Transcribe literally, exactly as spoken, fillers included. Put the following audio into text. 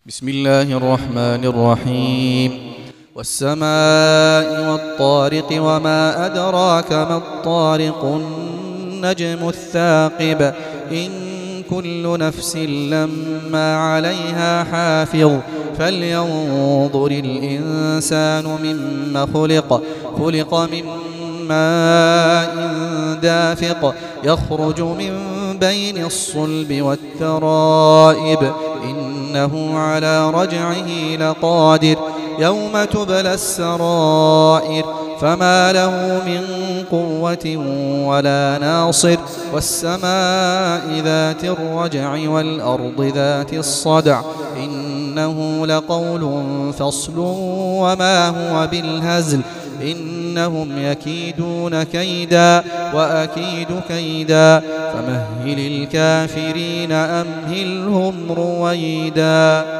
بسم الله الرحمن الرحيم والسماء والطارق وما أدراك ما الطارق النجم الثاقب إن كل نفس لما عليها حافظ فلينظر الإنسان مما خلق خلق من ماء دافق يخرج من بين الصلب والترائب إنه على رجعه لقادر يوم تبلى السرائر فما له من قوة ولا ناصر والسماء ذات الرجع والأرض ذات الصدع إنه لقول فصل وما هو بالهزل إنهم يكيدون كيدا وأكيد كيدا فمهل الكافرين أمهلهم رويدا.